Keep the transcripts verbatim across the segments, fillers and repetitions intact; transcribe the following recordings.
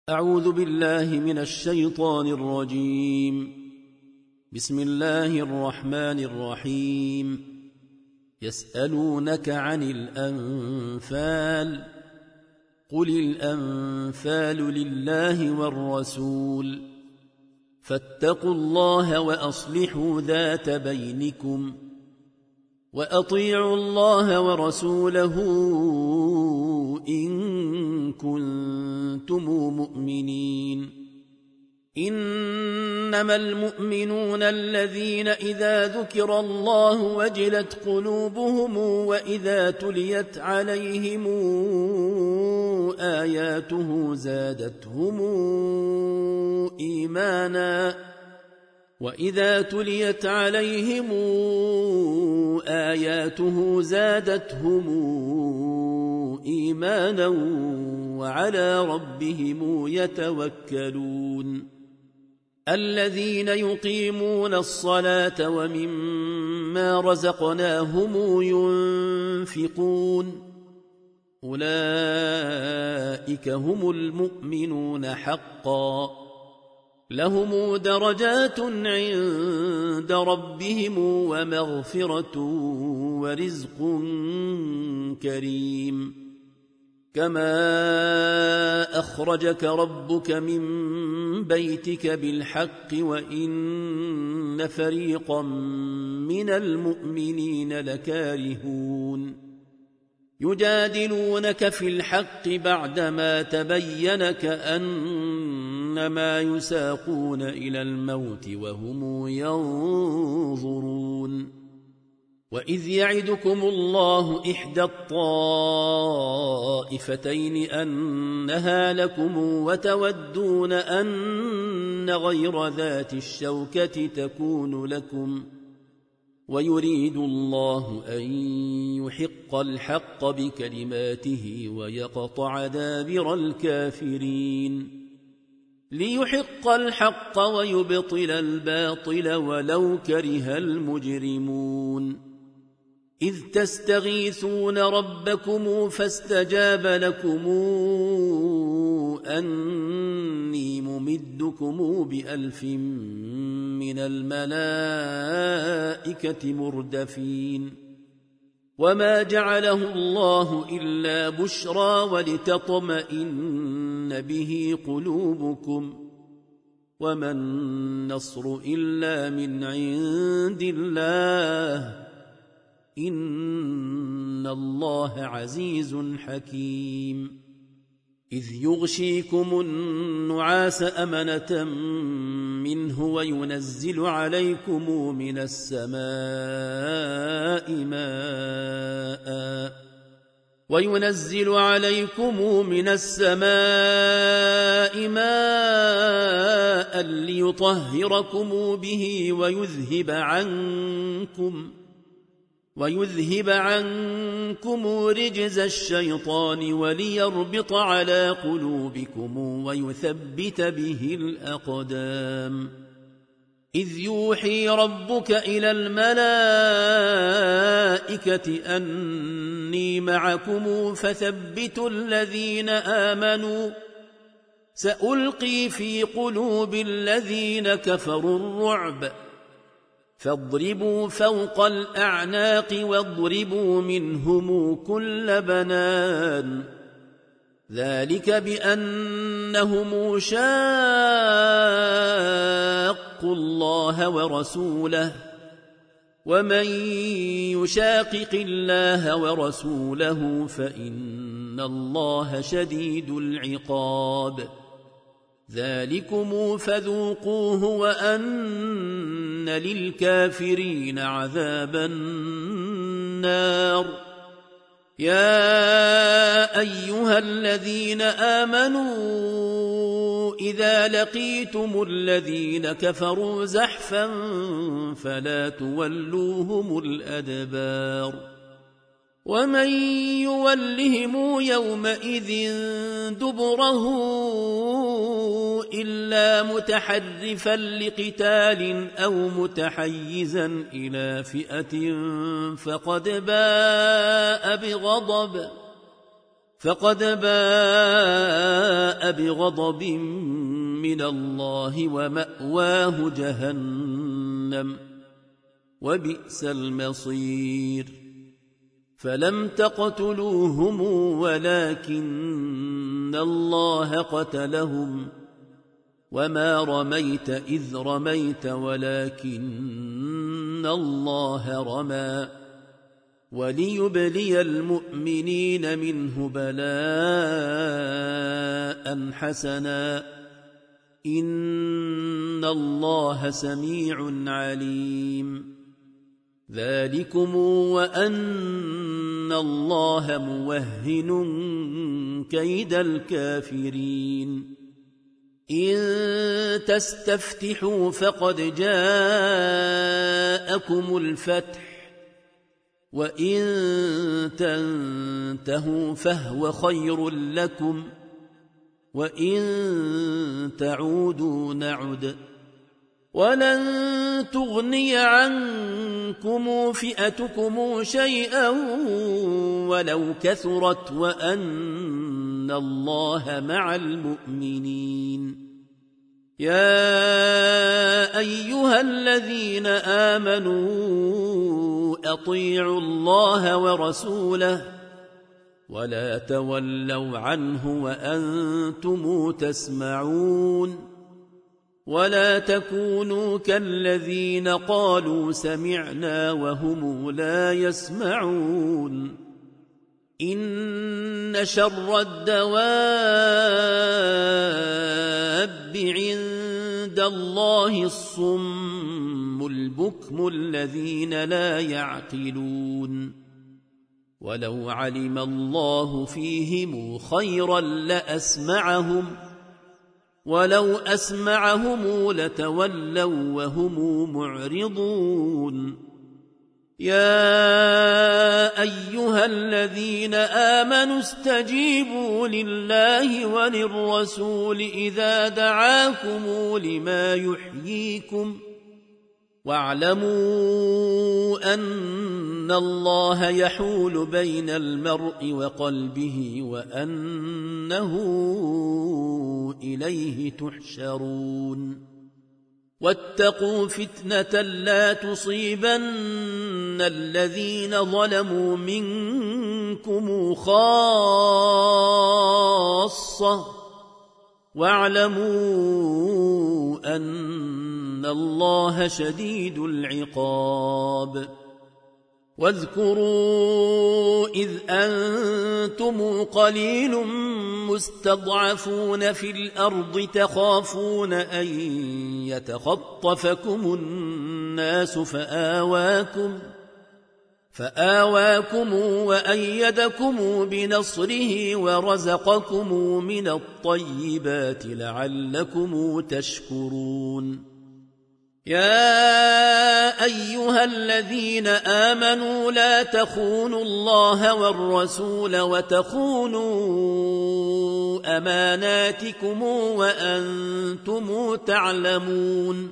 أعوذ بالله من الشيطان الرجيم. بسم الله الرحمن الرحيم. يسألونك عن الأنفال، قل الأنفال لله والرسول، فاتقوا الله وأصلحوا ذات بينكم، وأطيعوا الله ورسوله إن كنتم مؤمنين. إنما المؤمنون الذين إذا ذكر الله وجلت قلوبهم وإذا تليت عليهم آياته زادتهم إيمانا وإذا تليت عليهم آياته زادتهم إيمانا وعلى ربهم يتوكلون. الذين يقيمون الصلاة ومما رزقناهم ينفقون، أولئك هم المؤمنون حقا، لهم درجات عند ربهم ومغفرة ورزق كريم. كما أخرجك ربك من بيتك بالحق وإن فريقا من المؤمنين لكارهون. يجادلونك في الحق بعدما تبين كأنما يساقون إلى الموت وهم ينظرون. وإذ يعدكم الله إحدى الطائفتين أنها لكم وتودون أن غير ذات الشوكة تكون لكم، ويريد الله أن يحق الحق بكلماته ويقطع دابر الكافرين، ليحق الحق ويبطل الباطل ولو كره المجرمون. إذ تستغيثون ربكم فاستجاب لكم أني ممدكم بألف من الملائكة مردفين. وما جعله الله إلا بشرى ولتطمئن به قلوبكم، وما النصر إلا من عند الله، إن الله عزيز حكيم. إذ يغشيكم النعاس أمنة منه وينزل عليكم من السماء ماء وينزل عليكم من السماء ماء ليطهركم به ويذهب عنكم ويذهب عنكم رجز الشيطان وليربط على قلوبكم ويثبت به الأقدام. إذ يوحي ربك إلى الملائكة أني معكم فثبتوا الذين آمنوا، سألقي في قلوب الذين كفروا الرعب، فاضربوا فوق الأعناق واضربوا منهم كل بنان. ذلك بأنهم شاقوا الله ورسوله، ومن يشاقق الله ورسوله فإن الله شديد العقاب. ذلكم فذوقوه وأن للكافرين عذاب النار. يا أيها الذين آمنوا إذا لقيتم الذين كفروا زحفا فلا تولوهم الأدبار، ومن يولهم يومئذ دبره إلا متحرفا لقتال أو متحيزا إلى فئة فقد باء بغضب فقد باء بغضب من الله ومأواه جهنم وبئس المصير فلم تقتلوهم ولكن الله قتلهم وما رميت إذ رميت ولكن الله رمى وليبلي المؤمنين منه بلاء حسنا إن الله سميع عليم ذلكم وأن الله موهن كيد الكافرين إن تستفتحوا فقد جاءكم الفتح وإن تنتهوا فهو خير لكم وإن تعودوا نعد ولن تغني عنكم فئتكم شيئا ولو كثرت وأن الله مع المؤمنين يا أيها الذين آمنوا أطيعوا الله ورسوله ولا تولوا عنه وأنتم تسمعون ولا تكونوا كالذين قالوا سمعنا وهم لا يسمعون إن شر الدواب عند الله الصم البكم الذين لا يعقلون ولو علم الله فيهم خيرا لأسمعهم ولو أسمعهم لتولوا وهم معرضون يا أيها الذين آمنوا استجيبوا لله وللرسول إذا دعاكم لما يحييكم واعلموا أن الله يحول بين المرء وقلبه وأنه إليه تحشرون واتقوا فتنة لا تصيبن الذين ظلموا منكم خاصة واعلموا أن الله شديد العقاب واذكروا إذ أنتم قليل مستضعفون في الأرض تخافون أن يتخطفكم الناس فآواكم فآواكم وأيدكم بنصره ورزقكم من الطيبات لعلكم تشكرون يا أيها الذين آمنوا لا تخونوا الله والرسول وتخونوا أماناتكم وأنتم تعلمون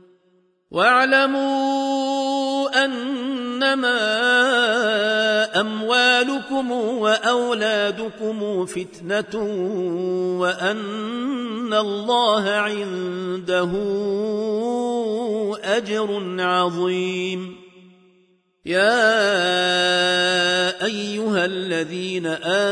واعلموا أنما أموالكم وأولادكم فتنة وأن الله عنده أجر عظيم يا أيها الذين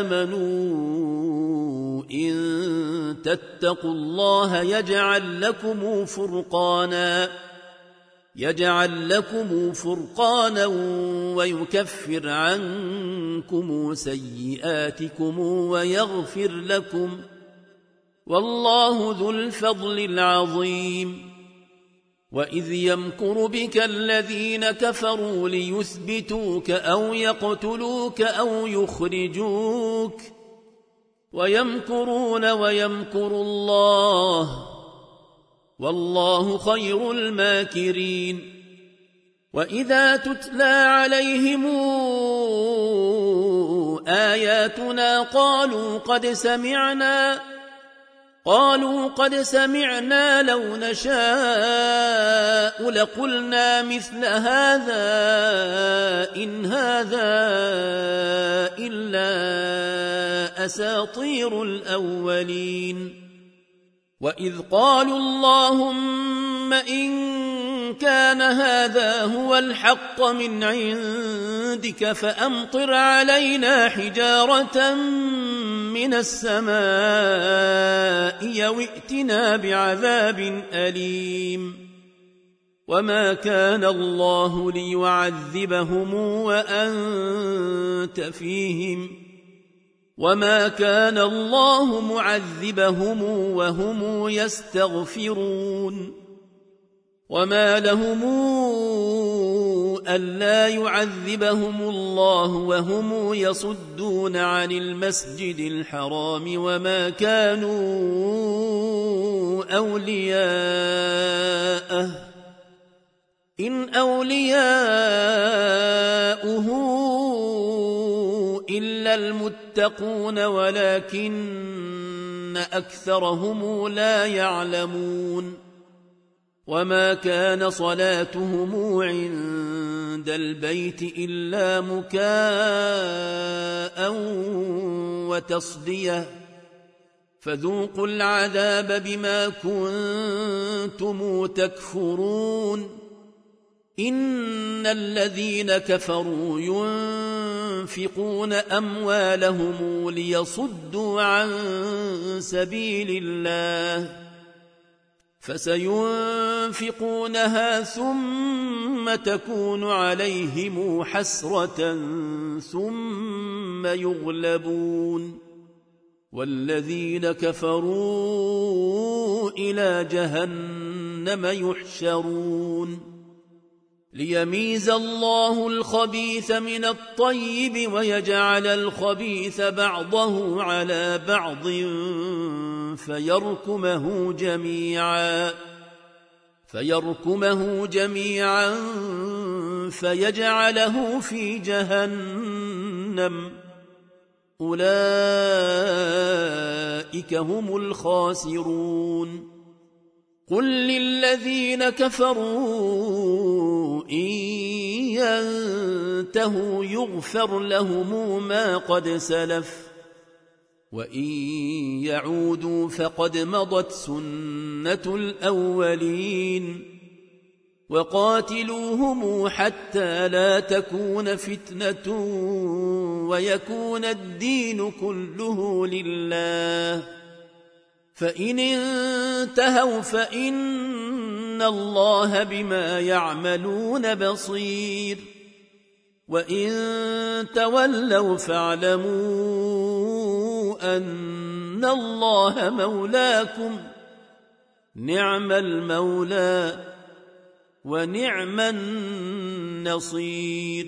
آمنوا إن تتقوا الله يجعل لكم فرقانا يجعل لكم فرقانا ويكفر عنكم سيئاتكم ويغفر لكم والله ذو الفضل العظيم وإذ يمكر بك الذين كفروا ليثبتوك أو يقتلوك أو يخرجوك ويمكرون ويمكر الله والله خير الماكرين وإذا تتلى عليهم آياتنا قالوا قد سمعنا قالوا قد سمعنا لو نشاء لقلنا مثل هذا إن هذا إلا أساطير الأولين وإذ قالوا اللهم إن كان هذا هو الحق من عندك فأمطر علينا حجارة من السماء أو ائتنا بعذاب أليم وما كان الله ليعذبهم وأنت فيهم وما كان الله معذبهم وهم يستغفرون وما لهم ألا يعذبهم الله وهم يصدون عن المسجد الحرام وما كانوا أولياءه إن أولياؤه إلا المتقون ولكن أكثرهم لا يعلمون وما كان صلاتهم عند البيت إلا مكاء وتصدية فذوقوا العذاب بما كنتم تكفرون إن الذين كفروا ينفقون أموالهم ليصدوا عن سبيل الله فسينفقونها ثم تكون عليهم حسرة ثم يغلبون والذين كفروا إلى جهنم يحشرون ليميز الله الخبيث من الطيب ويجعل الخبيث بعضه على بعض فيركمه جميعا فيركمه جميعا فيجعله في جهنم أولئك هم الخاسرون قل للذين كفروا إن ينتهوا يغفر لهم ما قد سلف وإن يعودوا فقد مضت سنة الأولين وقاتلوهم حتى لا تكون فتنة ويكون الدين كله لله فإن انتهوا فإن الله بما يعملون بصير وإن تولوا فاعلموا أن الله مولاكم نعم المولى ونعم النصير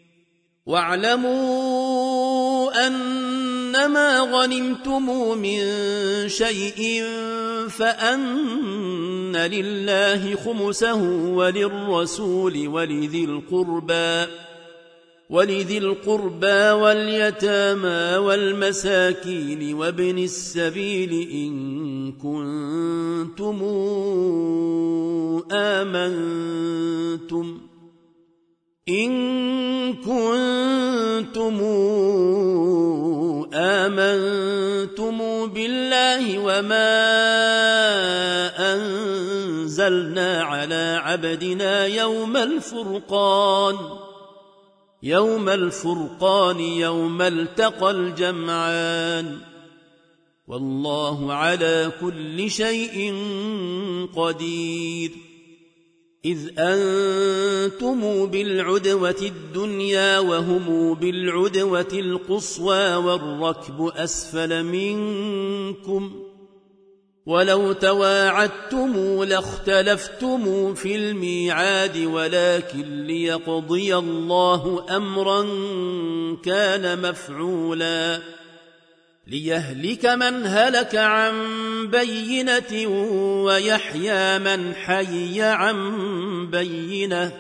واعلموا أنما غنمتم من شيء فأن لله خمسه وللرسول ولذي القربى ولذي القربى واليتامى والمساكين وابن السبيل إن كنتم آمنتم إن كنتم آمنتم بالله وما أنزلنا على عبدنا يوم الفرقان يوم الفرقان يوم التقى الجمعان والله على كل شيء قدير إذ أنتم بالعدوة الدنيا وهم بالعدوة القصوى والركب أسفل منكم ولو تواعدتم لاختلفتم في الميعاد ولكن ليقضي الله أمرا كان مفعولا ليهلك من هلك عن بينة ويحيى من حي عن بينة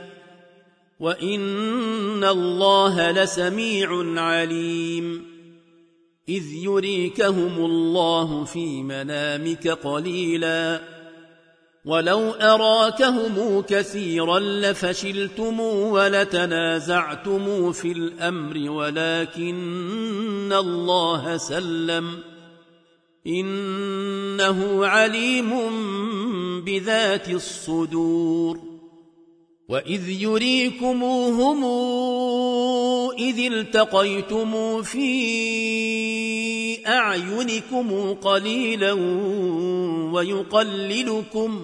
وإن الله لسميع عليم إذ يريكهم الله في منامك قليلا ولو أراكهم كثيرا لفشلتم ولتنازعتم في الأمر ولكن الله سلم إنه عليم بذات الصدور وإذ يريكموهم إذ التقيتم في أعينكم قليلا ويقللكم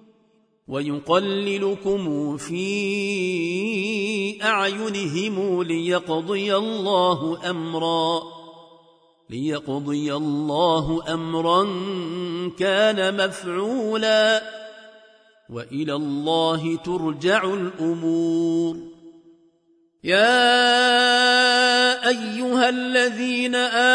ويقللكم في أعينهم ليقضي الله أمرا ليقضي الله أمرا كان مفعولا وإلى الله ترجع الأمور يا أيها الذين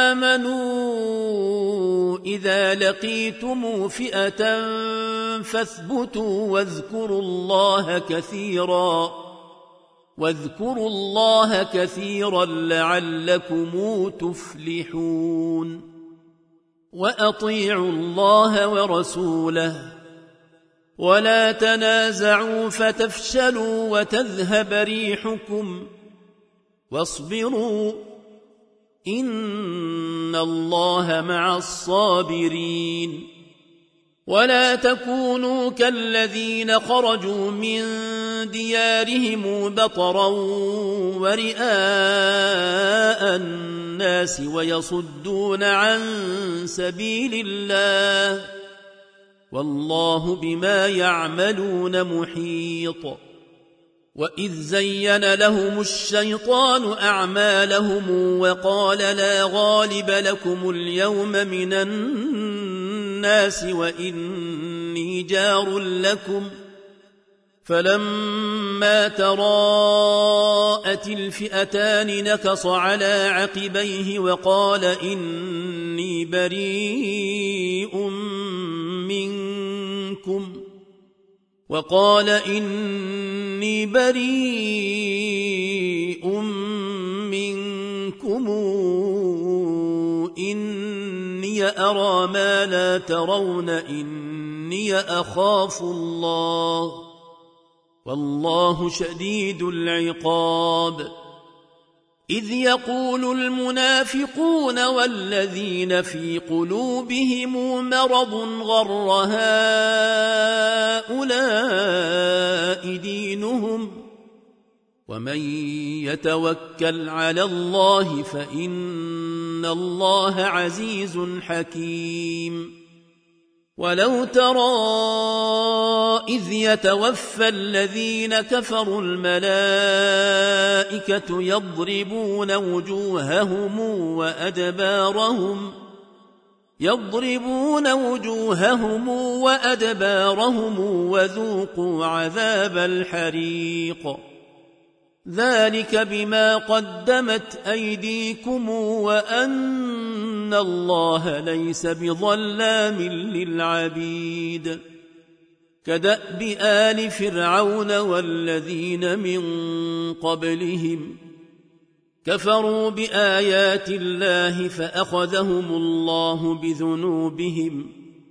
آمنوا إذا لقيتم فئة فاثبتوا واذكروا الله كثيرا واذكروا الله كثيرا لعلكم تفلحون وأطيعوا الله ورسوله ولا تنازعوا فتفشلوا وتذهب ريحكم واصبروا إن الله مع الصابرين ولا تكونوا كالذين خرجوا من ديارهم بطرا ورئاء الناس ويصدون عن سبيل الله والله بما يعملون محيط وإذ زين لهم الشيطان أعمالهم وقال لا غالب لكم اليوم من الناس وإني جار لكم فلما تراءت الفئتان نكص على عقبيه وقال إني بريء منكم وقال إني بريء منكم إني أرى ما لا ترون إني أخاف الله والله شديد العقاب إذ يقول المنافقون والذين في قلوبهم مرض غر هؤلاء دينهم ومن يتوكل على الله فإن الله عزيز حكيم ولو ترى إذ يتوفى الذين كفروا الملائكة يضربون وجوههم وأدبارهم يضربون وجوههم وأدبارهم وذوقوا عذاب الحريق ذلك بما قدمت أيديكم وأن الله ليس بظلام للعبيد كدأب آل فرعون والذين من قبلهم كفروا بآيات الله فأخذهم الله بذنوبهم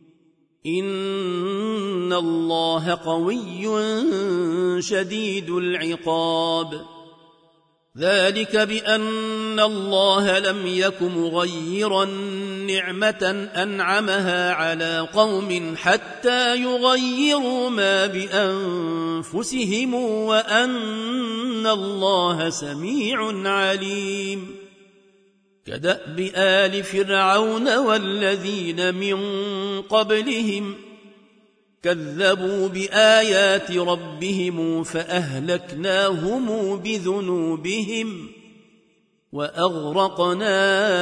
إن الله قوي شديد العقاب ذلك بأن الله لم يك مغيرا نعمة أنعمها على قوم حتى يغيروا ما بأنفسهم وأن الله سميع عليم كدأب آل فرعون والذين من قبلهم كذبوا بآيات ربهم فأهلكناهم بذنوبهم وأغرقنا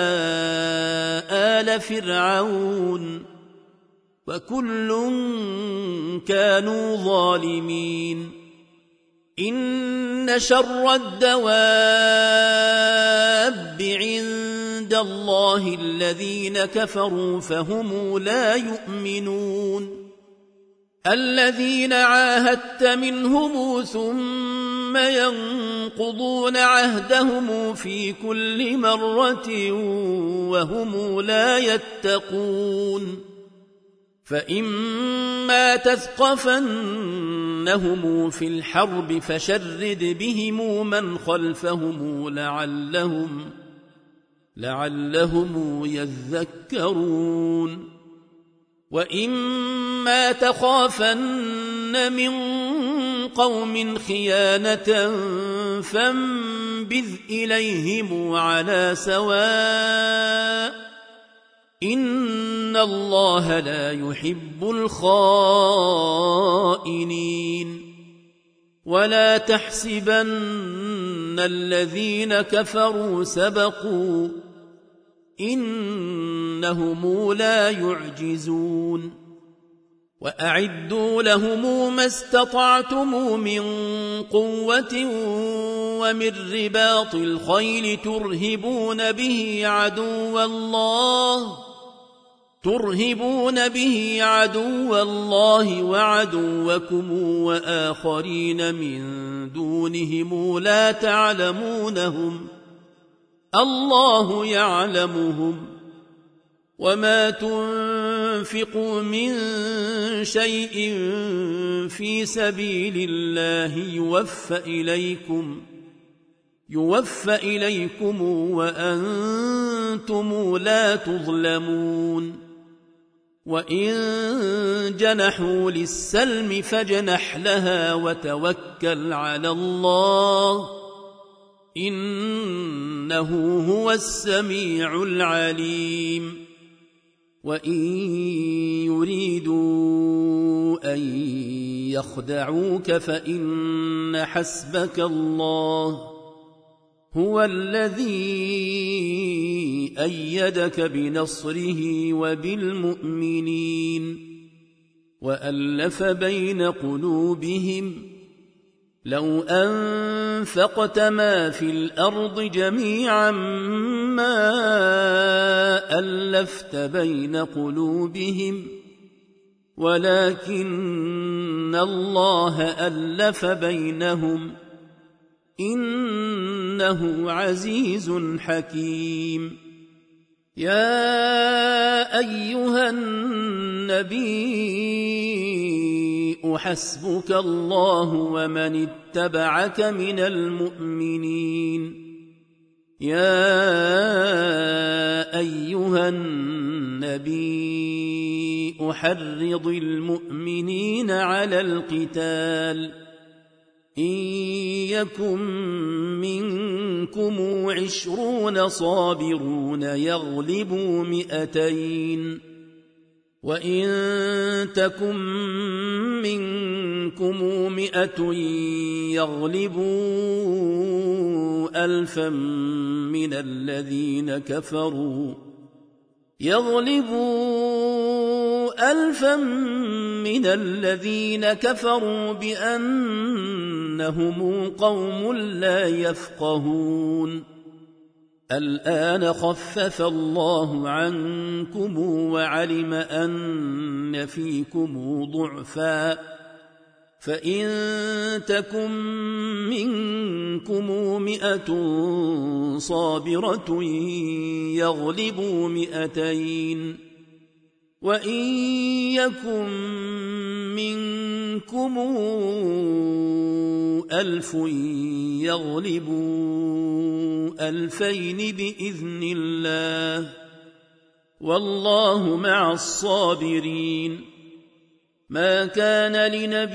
آل فرعون وكل كانوا ظالمين إن شر الدواب عند الله الذين كفروا فهم لا يؤمنون الذين عاهدت منهم ثم ثم ينقضون عهدهم في كل مرة وهم لا يتقون فإما تثقفنهم في الحرب فشرد بهم من خلفهم لعلهم لعلهم يذكرون وإما تخافن من قوم خيانة فانبذ إليهم على سواء إن الله لا يحب الخائنين ولا تحسبن الذين كفروا سبقوا إنهم لا يعجزون وأعدوا لهم ما استطعتم من قوة ومن رباط الخيل ترهبون به عدو الله ترهبون به عدو الله وعدوكم وآخرين من دونهم لا تعلمونهم الله يعلمهم وما تنفقوا من شيء في سبيل الله يوفى إليكم يوفى إليكم وأنتم لا تظلمون وإن جنحوا للسلم فاجنح لها وتوكل على الله إنه هو السميع العليم وإن يريدوا أن يخدعوك فإن حسبك الله هو الذي أيدك بنصره وبالمؤمنين وألف بين قلوبهم لو أنفقت ما في الأرض جميعا ما ألفت بين قلوبهم ولكن الله ألف بينهم إنه عزيز حكيم يا أيها النبي حسبك الله ومن اتبعك من المؤمنين يا أيها النبي حرض المؤمنين على القتال إن يكن منكم عشرون صابرون يغلبوا مئتين وإن تكن منكم مئة يغلبوا ألفا من الذين كفروا يغلبوا ألفا من الذين كفروا بأنهم قوم لا يفقهون الآن خفف الله عنكم وعلم أن فيكم ضعفا فإن تكن منكم مئة صابرة يغلبوا مئتين وإن يكن منكم ألف يغلبوا ألفين بإذن الله والله مع الصابرين ما كان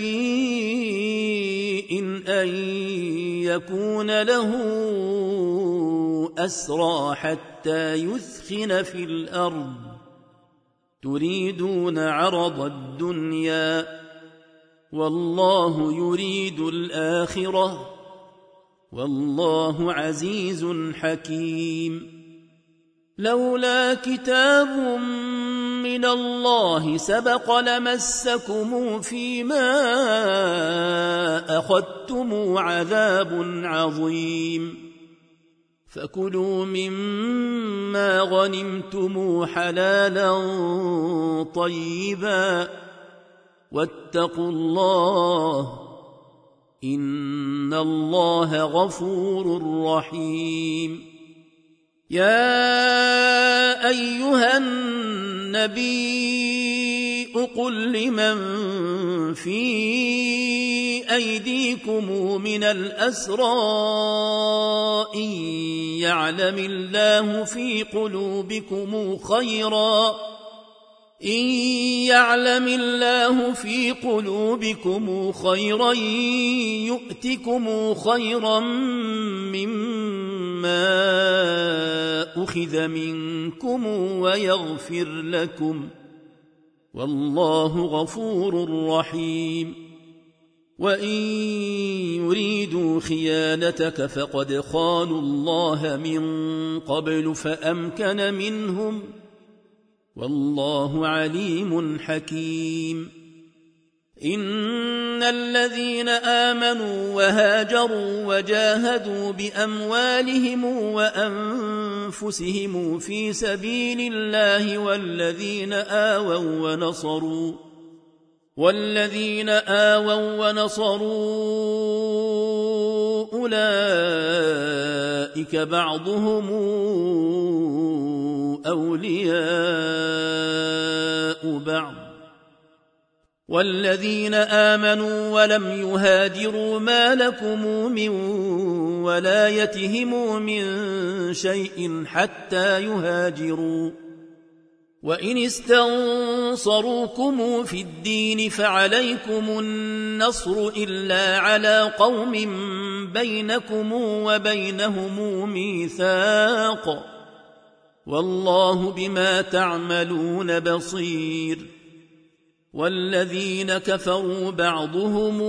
لنبي أن يكون له أسرى حتى يثخن في الأرض تريدون عرض الدنيا والله يريد الآخرة والله عزيز حكيم لولا كتاب من الله سبق لمسكم فيما أخذتم عذاب عظيم فكلوا مما غنمتم حلالا طيبا واتقوا الله إن الله غفور رحيم. يا أيها النبي قل لمن في أيديكم من الأسرى إن يعلم الله في قلوبكم خيرا إن يعلم الله في قلوبكم خيرا يؤتكم خيرا مما أخذ منكم ويغفر لكم والله غفور رحيم. وإن يريدوا خيانتك فقد خانوا الله من قبل فأمكن منهم والله عليم حكيم. إن الذين آمنوا وهاجروا وجاهدوا بأموالهم وأنفسهم في سبيل الله والذين آووا ونصروا والذين آووا ونصروا أولئك بعضهم أولياء بعض والذين آمنوا ولم يهاجروا ما لكم من ولايتهم من شيء حتى يهاجروا وإن استنصروكم في الدين فعليكم النصر إلا على قوم بينكم وبينهم ميثاق والله بما تعملون بصير. والذين كفروا بعضهم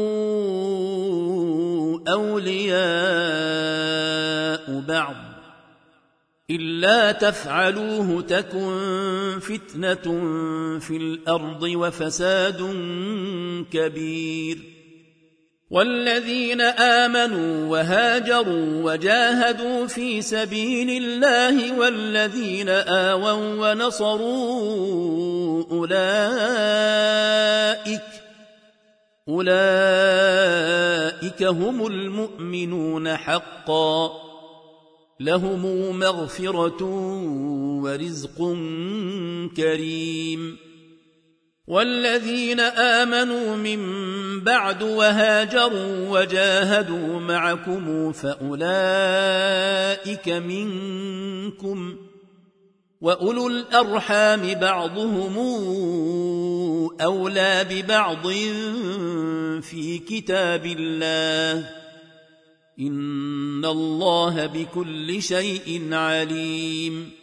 أولياء بعض إلا تفعلوه تكن فتنة في الأرض وفساد كبير. والذين آمنوا وهاجروا وجاهدوا في سبيل الله والذين آووا ونصروا أولئك أولئك هم المؤمنون حقا لهم مغفرة ورزق كريم. والذين آمنوا من بعد وهاجروا وجاهدوا معكم فأولئك منكم وأولو الأرحام بعضهم أولى ببعض في كتاب الله إن الله بكل شيء عليم.